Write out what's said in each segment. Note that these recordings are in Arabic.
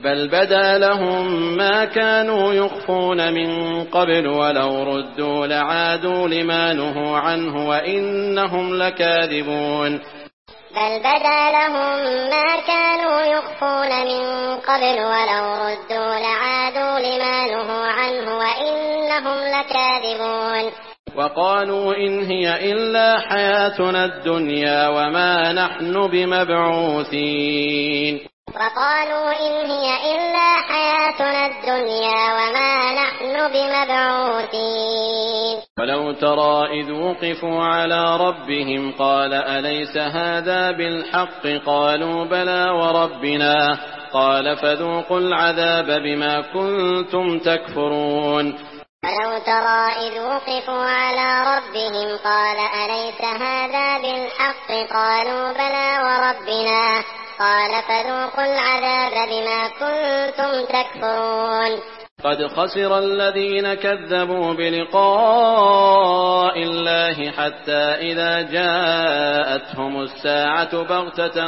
بل بدا لهم ما كانوا يخفون من قبل ولو ردوا لعادوا لما نهوا عنه وإنهم لكاذبون بل بدا لهم ما كانوا يخفون من قبل ولو ردوا لعادوا لما نهوا عنه وإنهم لكاذبون وقالوا إن هي إلا حياتنا الدنيا وما نحن بمبعوثين وقالوا إن هي إلا حياتنا الدنيا وما نحن بمبعوثين ولو ترى إذ وقفوا على ربهم قال أليس هذا بالحق قالوا بلى وربنا قال فذوقوا العذاب بما كنتم تكفرون ولو ترى إذ وقفوا على ربهم قال أليس هذا بالحق قالوا بلى وربنا قال فذوقوا العذاب بما كنتم تكفرون قد خسر الذين كذبوا بلقاء الله حتى إذا جاءتهم الساعة بغتة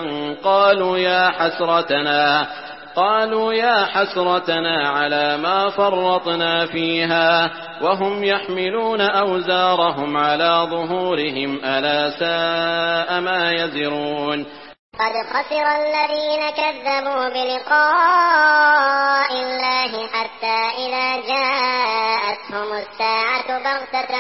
قالوا يا حسرتنا على ما فرطنا فيها وهم يحملون أوزارهم على ظهورهم ألا ساء ما يزرون قد خسر الذين كذبوا بلقاء الله حتى إذا جاءتهم الساعة بغتة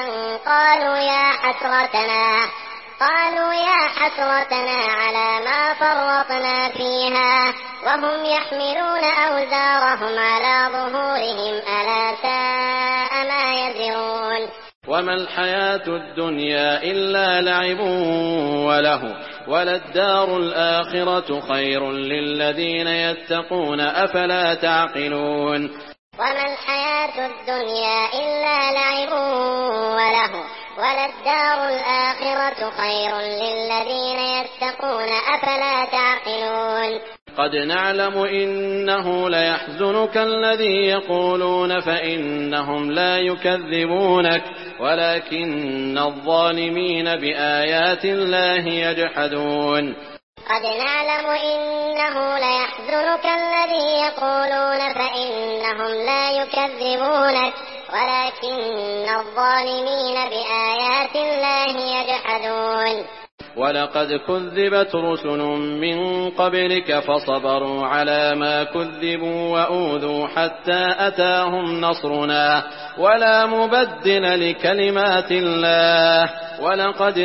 قالوا يا حسرتنا على ما فرطنا فيها وهم يحملون أوزارهم على ظهورهم ألا ساء ما يزرون وما الحياة الدنيا إلا لعب وله وللدار الآخرة خير للذين يتقون أفلا تعقلون وما الحياة الدنيا إلا لعب وله وللدار الآخرة خير للذين يتقون أفلا تعقلون قد نعلم إنه ليحزنك الذي يقولون فإنهم لا يكذبونك ولكن الظالمين بآيات الله يجحدون قد نعلم إنه ليحزنك الذي يقولون فإنهم لا يكذبونك ولكن الظالمين بآيات الله يجحدون ولقد كذبت رسل من قبلك فصبروا على ما كذبوا وأوذوا حتى أتاهم نصرنا ولا مبدل لكلمات الله ولقد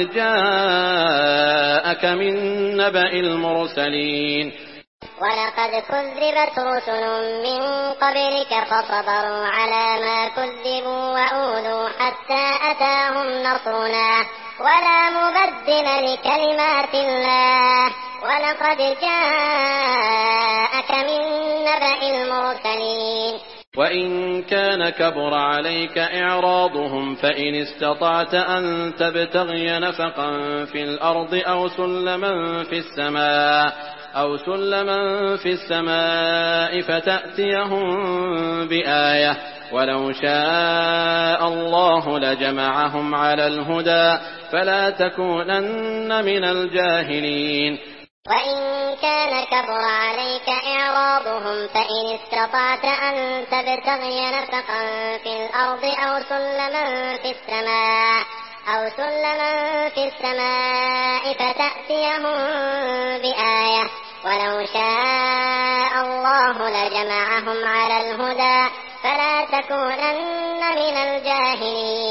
جاءك من نبأ المرسلين ولقد كذبت رسل من قبلك فصبروا على ما كذبوا وأوذوا حتى أتاهم نصرنا ولا مبدل لكلمات الله ولقد جاءك من نبأ المرسلين وإن كان كبر عليك إعراضهم فإن استطعت أن تبتغي نفقا في الأرض أو سلما في السماء فتأتيهم بآية ولو شاء الله لجمعهم على الهدى فلا تكونن من الجاهلين وإن كان كبر عليك إعراضهم فإن استطعت أن تبتغي نفقا في الأرض أو سلما في السماء فتأتيهم بآية ولو شاء الله لجمعهم على الهدى فلا تكونن من الجاهلين